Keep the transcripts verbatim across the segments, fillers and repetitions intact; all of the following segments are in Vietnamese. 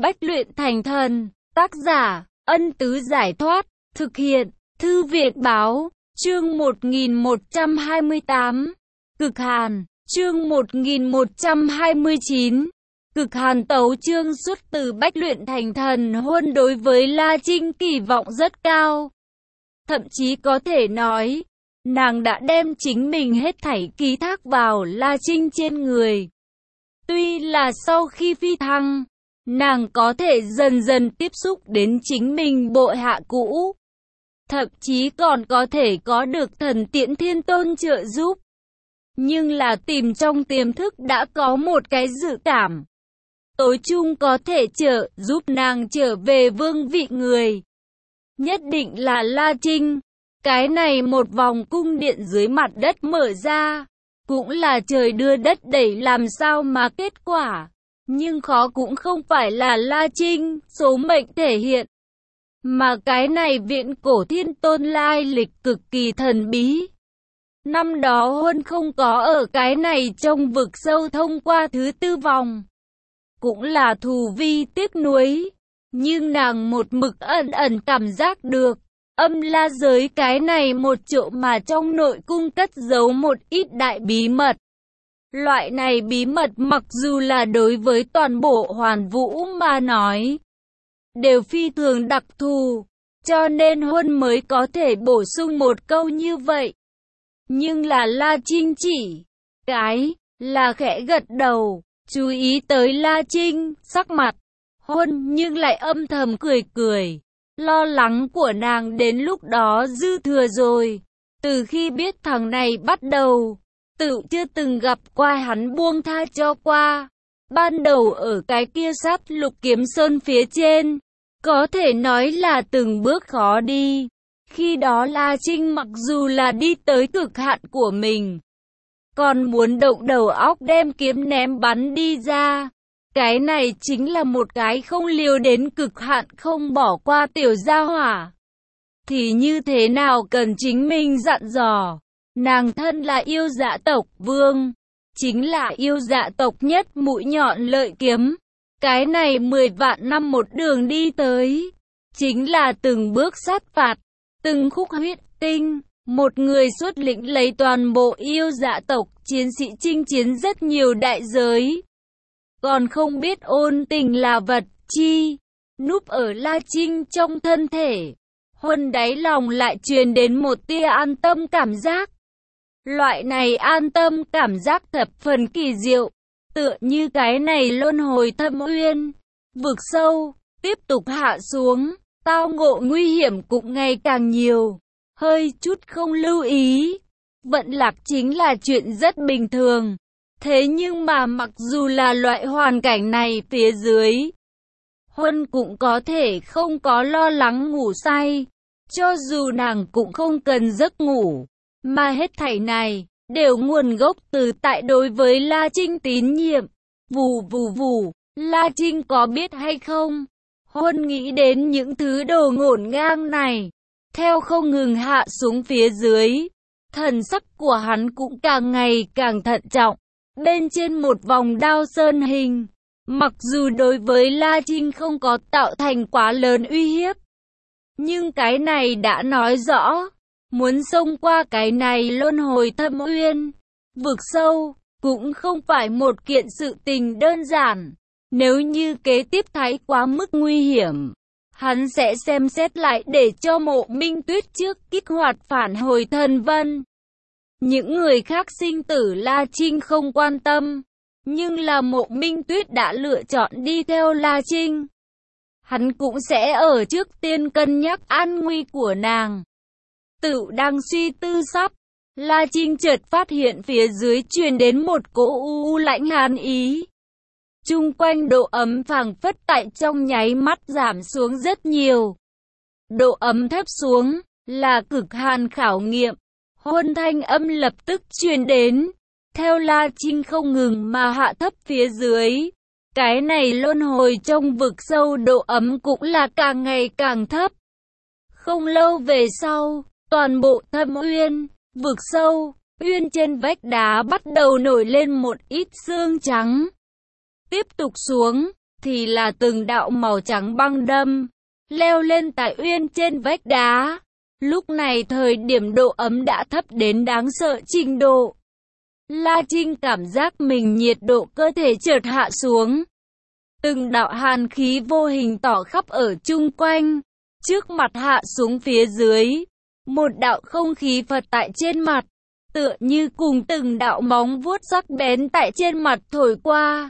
Bách luyện thành thần. Tác giả, Ân Tứ Giải Thoát. Thực hiện, Thư viện Báo. Chương một nghìn một trăm hai mươi tám. Cực Hàn. Chương một nghìn một trăm hai mươi chín. Cực Hàn tấu chương xuất từ Bách luyện thành thần. Huân đối với La Trinh kỳ vọng rất cao. Thậm chí có thể nói, nàng đã đem chính mình hết thảy ký thác vào La Trinh trên người. Tuy là sau khi phi thăng, nàng có thể dần dần tiếp xúc đến chính mình bộ hạ cũ. Thậm chí còn có thể có được thần tiễn thiên tôn trợ giúp. Nhưng là tìm trong tiềm thức đã có một cái dự cảm. Tối chung có thể trợ giúp nàng trở về vương vị người. Nhất định là La Trinh. Cái này một vòng cung điện dưới mặt đất mở ra. Cũng là trời đưa đất đẩy làm sao mà kết quả. Nhưng khó cũng không phải là La Trinh, số mệnh thể hiện. Mà cái này viện cổ thiên tôn lai lịch cực kỳ thần bí. Năm đó Huân không có ở cái này trong vực sâu thông qua thứ tư vòng. Cũng là thù vi tiếc nuối. Nhưng nàng một mực ẩn ẩn cảm giác được. Âm la giới cái này một chỗ mà trong nội cung cất giấu một ít đại bí mật. Loại này bí mật mặc dù là đối với toàn bộ hoàn vũ mà nói, đều phi thường đặc thù, cho nên Huân mới có thể bổ sung một câu như vậy. Nhưng là La Trinh chỉ, cái, là khẽ gật đầu, chú ý tới La Trinh, sắc mặt, Huân nhưng lại âm thầm cười cười. Lo lắng của nàng đến lúc đó dư thừa rồi. Từ khi biết thằng này bắt đầu, tự chưa từng gặp qua hắn buông tha cho qua. Ban đầu ở cái kia sát lục kiếm sơn phía trên, có thể nói là từng bước khó đi. Khi đó La Trinh mặc dù là đi tới cực hạn của mình, còn muốn động đầu óc đem kiếm ném bắn đi ra. Cái này chính là một cái không liều đến cực hạn không bỏ qua tiểu gia hỏa. Thì như thế nào cần chính mình dặn dò. Nàng thân là yêu dạ tộc vương. Chính là yêu dạ tộc nhất mũi nhọn lợi kiếm. Cái này mười vạn năm một đường đi tới. Chính là từng bước sát phạt. Từng khúc huyết tinh. Một người xuất lĩnh lấy toàn bộ yêu dạ tộc chiến sĩ chinh chiến rất nhiều đại giới. Còn không biết ôn tình là vật chi, núp ở La Trinh trong thân thể. Huân đáy lòng lại truyền đến một tia an tâm cảm giác. Loại này an tâm cảm giác thập phần kỳ diệu, tựa như cái này luân hồi thâm uyên, vực sâu, tiếp tục hạ xuống, tao ngộ nguy hiểm cũng ngày càng nhiều, hơi chút không lưu ý. Vận lạc chính là chuyện rất bình thường. Thế nhưng mà mặc dù là loại hoàn cảnh này phía dưới, Huân cũng có thể không có lo lắng ngủ say. Cho dù nàng cũng không cần giấc ngủ, mà hết thảy này đều nguồn gốc từ tại đối với La Trinh tín nhiệm. Vù vù vù, La Trinh có biết hay không? Huân nghĩ đến những thứ đồ ngổn ngang này, theo không ngừng hạ xuống phía dưới, thần sắc của hắn cũng càng ngày càng thận trọng. Bên trên một vòng đao sơn hình, mặc dù đối với La Trinh không có tạo thành quá lớn uy hiếp, nhưng cái này đã nói rõ, muốn xông qua cái này luân hồi thâm uyên, vực sâu, cũng không phải một kiện sự tình đơn giản. Nếu như kế tiếp thái quá mức nguy hiểm, hắn sẽ xem xét lại để cho Mộ Minh Tuyết trước kích hoạt phản hồi thần vân. Những người khác sinh tử La Trinh không quan tâm, nhưng là Mộ Minh Tuyết đã lựa chọn đi theo La Trinh. Hắn cũng sẽ ở trước tiên cân nhắc an nguy của nàng. Tự đang suy tư sắp, La Trinh chợt phát hiện phía dưới truyền đến một cỗ u lãnh hàn ý. Chung quanh độ ấm phảng phất tại trong nháy mắt giảm xuống rất nhiều. Độ ấm thấp xuống là cực hàn khảo nghiệm. Huân thanh âm lập tức truyền đến, theo La Trinh không ngừng mà hạ thấp phía dưới. Cái này luân hồi trong vực sâu độ ấm cũng là càng ngày càng thấp. Không lâu về sau, toàn bộ thâm uyên, vực sâu, uyên trên vách đá bắt đầu nổi lên một ít sương trắng. Tiếp tục xuống, thì là từng đạo màu trắng băng đâm, leo lên tại uyên trên vách đá. Lúc này thời điểm độ ấm đã thấp đến đáng sợ trình độ. La Trinh cảm giác mình nhiệt độ cơ thể chợt hạ xuống. Từng đạo hàn khí vô hình tỏ khắp ở chung quanh, trước mặt hạ xuống phía dưới. Một đạo không khí phật tại trên mặt, tựa như cùng từng đạo móng vuốt sắc bén tại trên mặt thổi qua.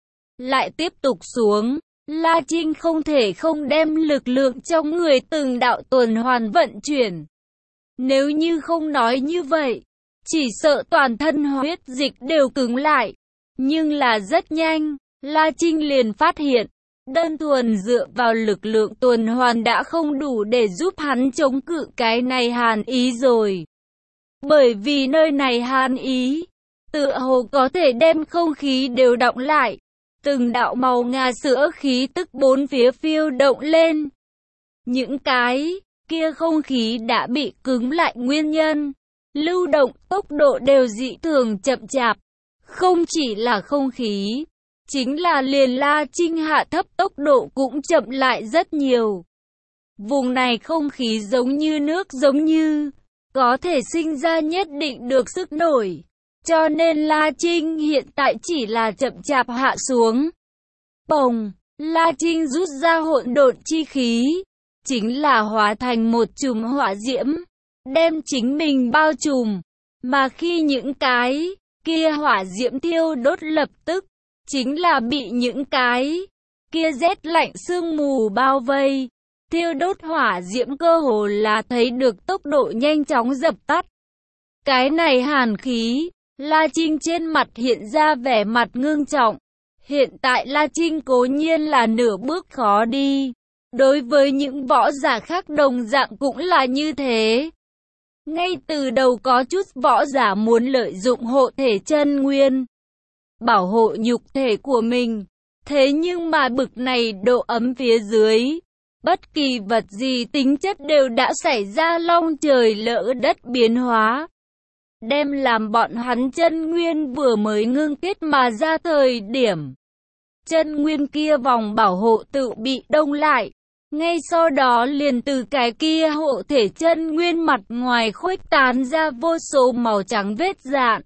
Lại tiếp tục xuống, La Trinh không thể không đem lực lượng trong người từng đạo tuần hoàn vận chuyển. Nếu như không nói như vậy, chỉ sợ toàn thân huyết dịch đều cứng lại. Nhưng là rất nhanh, La Trinh liền phát hiện, đơn thuần dựa vào lực lượng tuần hoàn đã không đủ để giúp hắn chống cự cái này hàn ý rồi. Bởi vì nơi này hàn ý, tựa hồ có thể đem không khí đều đọng lại. Từng đạo màu ngà sữa khí tức bốn phía phiêu động lên. Những cái kia không khí đã bị cứng lại nguyên nhân, lưu động tốc độ đều dị thường chậm chạp. Không chỉ là không khí, chính là liền La Trinh hạ thấp tốc độ cũng chậm lại rất nhiều. Vùng này không khí giống như nước giống như, có thể sinh ra nhất định được sức nổi. Cho nên La Trinh hiện tại chỉ là chậm chạp hạ xuống. Bồng, La Trinh rút ra hỗn độn chi khí, chính là hóa thành một chùm hỏa diễm, đem chính mình bao trùm. Mà khi những cái kia hỏa diễm thiêu đốt lập tức, chính là bị những cái kia rét lạnh sương mù bao vây. Thiêu đốt hỏa diễm cơ hồ là thấy được tốc độ nhanh chóng dập tắt. Cái này hàn khí, La Trinh trên mặt hiện ra vẻ mặt ngưng trọng. Hiện tại La Trinh cố nhiên là nửa bước khó đi. Đối với những võ giả khác đồng dạng cũng là như thế. Ngay từ đầu có chút võ giả muốn lợi dụng hộ thể chân nguyên, bảo hộ nhục thể của mình. Thế nhưng mà bực này độ ấm phía dưới, bất kỳ vật gì tính chất đều đã xảy ra long trời lỡ đất biến hóa. Đem làm bọn hắn chân nguyên vừa mới ngưng kết mà ra thời điểm. Chân nguyên kia vòng bảo hộ tự bị đông lại. Ngay sau đó liền từ cái kia hộ thể chân nguyên mặt ngoài khuếch tán ra vô số màu trắng vết dạn.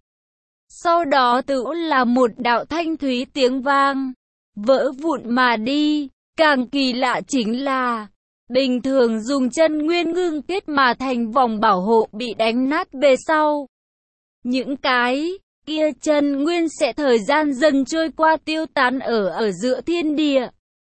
Sau đó tự là một đạo thanh thúy tiếng vang, vỡ vụn mà đi. Càng kỳ lạ chính là, bình thường dùng chân nguyên ngưng kết mà thành vòng bảo hộ bị đánh nát về sau. Những cái kia chân nguyên sẽ thời gian dần trôi qua tiêu tán ở ở giữa thiên địa.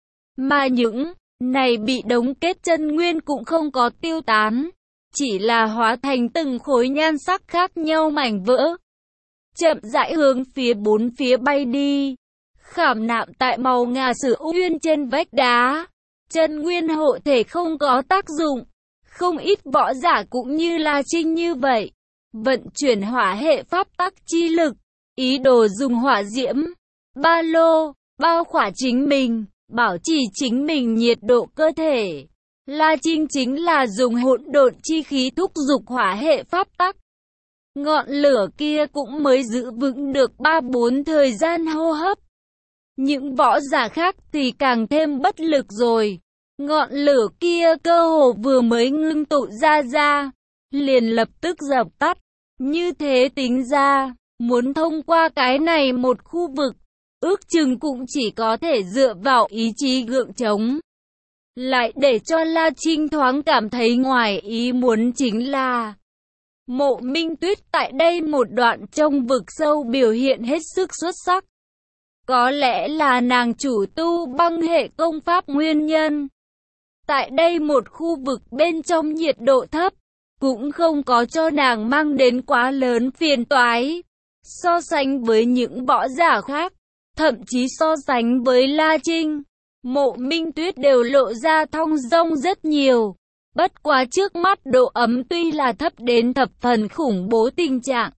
Mà những này bị đóng kết chân nguyên cũng không có tiêu tán, chỉ là hóa thành từng khối nhan sắc khác nhau mảnh vỡ. Chậm rãi hướng phía bốn phía bay đi, khảm nạm tại màu ngà sữa uyên trên vách đá. Chân nguyên hộ thể không có tác dụng, không ít võ giả cũng như La Trinh như vậy. Vận chuyển hỏa hệ pháp tắc chi lực, ý đồ dùng hỏa diễm, ba lô, bao khỏa chính mình, bảo trì chính mình nhiệt độ cơ thể. La Trinh chính là dùng hỗn độn chi khí thúc giục hỏa hệ pháp tắc. Ngọn lửa kia cũng mới giữ vững được ba bốn thời gian hô hấp. Những võ giả khác thì càng thêm bất lực rồi. Ngọn lửa kia cơ hồ vừa mới ngưng tụ ra ra, liền lập tức dập tắt. Như thế tính ra, muốn thông qua cái này một khu vực, ước chừng cũng chỉ có thể dựa vào ý chí gượng chống. Lại để cho La Trinh thoáng cảm thấy ngoài ý muốn chính là Mộ Minh Tuyết tại đây một đoạn trong vực sâu biểu hiện hết sức xuất sắc. Có lẽ là nàng chủ tu băng hệ công pháp nguyên nhân. Tại đây một khu vực bên trong nhiệt độ thấp, cũng không có cho nàng mang đến quá lớn phiền toái. So sánh với những võ giả khác, thậm chí so sánh với La Trinh, Mộ Minh Tuyết đều lộ ra thong dong rất nhiều. Bất quá trước mắt độ ấm tuy là thấp đến thập phần khủng bố tình trạng,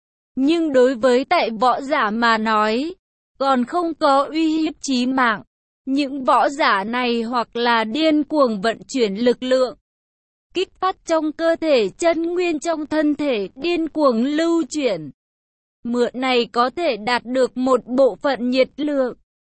nhưng đối với tại võ giả mà nói, còn không có uy hiếp chí mạng. Những võ giả này hoặc là điên cuồng vận chuyển lực lượng, kích phát trong cơ thể chân nguyên trong thân thể điên cuồng lưu chuyển. Mượn này có thể đạt được một bộ phận nhiệt lượng,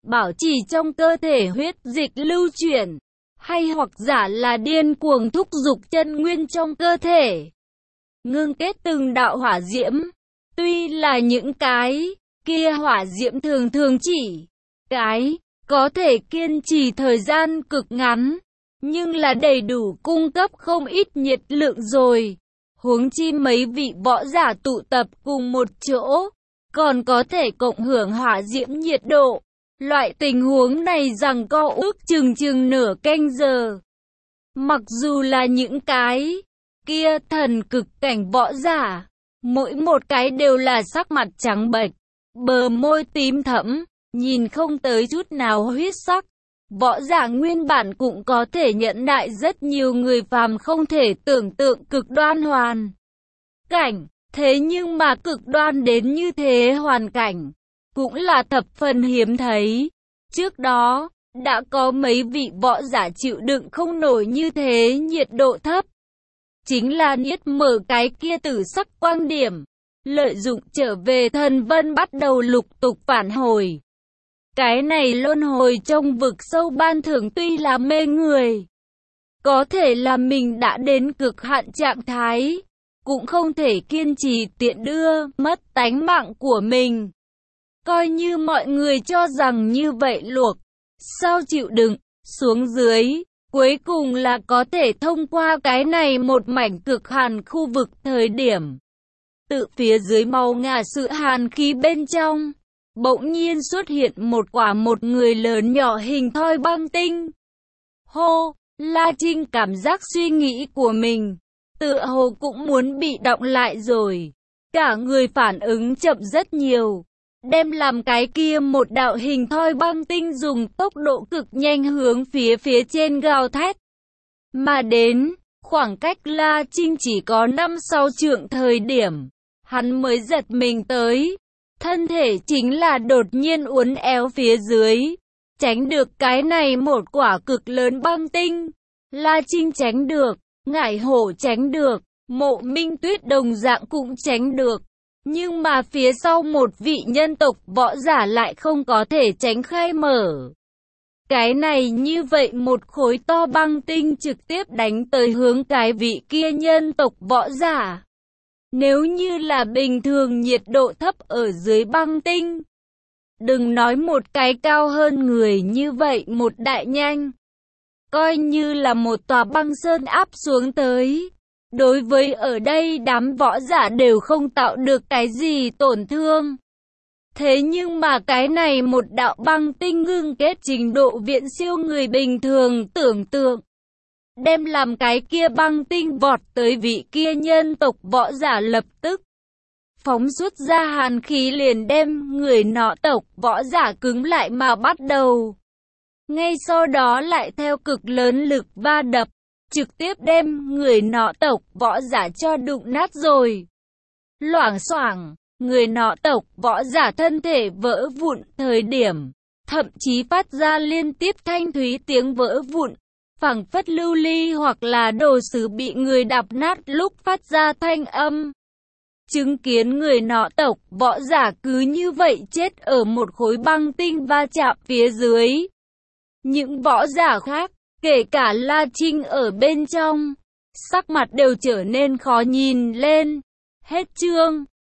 bảo trì trong cơ thể huyết dịch lưu chuyển, hay hoặc giả là điên cuồng thúc giục chân nguyên trong cơ thể, ngưng kết từng đạo hỏa diễm. Tuy là những cái kia hỏa diễm thường thường chỉ cái có thể kiên trì thời gian cực ngắn, nhưng là đầy đủ cung cấp không ít nhiệt lượng rồi. Huống chi mấy vị võ giả tụ tập cùng một chỗ, còn có thể cộng hưởng hỏa diễm nhiệt độ. Loại tình huống này rằng co ước chừng chừng nửa canh giờ. Mặc dù là những cái kia thần cực cảnh võ giả, mỗi một cái đều là sắc mặt trắng bệch, bờ môi tím thẫm, nhìn không tới chút nào huyết sắc. Võ giả nguyên bản cũng có thể nhận đại rất nhiều người phàm không thể tưởng tượng cực đoan hoàn cảnh, thế nhưng mà cực đoan đến như thế hoàn cảnh cũng là thập phần hiếm thấy. Trước đó, đã có mấy vị võ giả chịu đựng không nổi như thế nhiệt độ thấp. Chính là niết mở cái kia tử sắc quang điểm, lợi dụng trở về thần vân bắt đầu lục tục phản hồi. Cái này luân hồi trong vực sâu ban thưởng tuy là mê người, có thể là mình đã đến cực hạn trạng thái, cũng không thể kiên trì tiện đưa mất tánh mạng của mình. Coi như mọi người cho rằng như vậy luộc, sao chịu đựng, xuống dưới, cuối cùng là có thể thông qua cái này một mảnh cực hàn khu vực thời điểm. Tự phía dưới màu ngà sự hàn khí bên trong, bỗng nhiên xuất hiện một quả một người lớn nhỏ hình thoi băng tinh. Hô, La Trinh cảm giác suy nghĩ của mình, tựa hồ cũng muốn bị động lại rồi. Cả người phản ứng chậm rất nhiều. Đem làm cái kia một đạo hình thoi băng tinh dùng tốc độ cực nhanh hướng phía phía trên gào thét. Mà đến, khoảng cách La Trinh chỉ có năm sáu trượng thời điểm, hắn mới giật mình tới. Thân thể chính là đột nhiên uốn éo phía dưới, tránh được cái này một quả cực lớn băng tinh. La Trinh tránh được, Ngải Hổ tránh được, Mộ Minh Tuyết đồng dạng cũng tránh được. Nhưng mà phía sau một vị nhân tộc võ giả lại không có thể tránh khai mở. Cái này như vậy một khối to băng tinh trực tiếp đánh tới hướng cái vị kia nhân tộc võ giả. Nếu như là bình thường nhiệt độ thấp ở dưới băng tinh, đừng nói một cái cao hơn người như vậy một đại nhanh, coi như là một tòa băng sơn áp xuống tới, đối với ở đây đám võ giả đều không tạo được cái gì tổn thương. Thế nhưng mà cái này một đạo băng tinh ngưng kết trình độ viễn siêu người bình thường tưởng tượng. Đem làm cái kia băng tinh vọt tới vị kia nhân tộc võ giả lập tức phóng xuất ra hàn khí liền đem người nọ tộc võ giả cứng lại mà bắt đầu. Ngay sau đó lại theo cực lớn lực va đập, trực tiếp đem người nọ tộc võ giả cho đụng nát rồi. Loảng xoảng, người nọ tộc võ giả thân thể vỡ vụn thời điểm, thậm chí phát ra liên tiếp thanh thúy tiếng vỡ vụn, phảng phất lưu ly hoặc là đồ sứ bị người đạp nát lúc phát ra thanh âm. Chứng kiến người nọ tộc võ giả cứ như vậy chết ở một khối băng tinh va chạm phía dưới. Những võ giả khác, kể cả La Trinh ở bên trong, sắc mặt đều trở nên khó nhìn lên. Hết chương.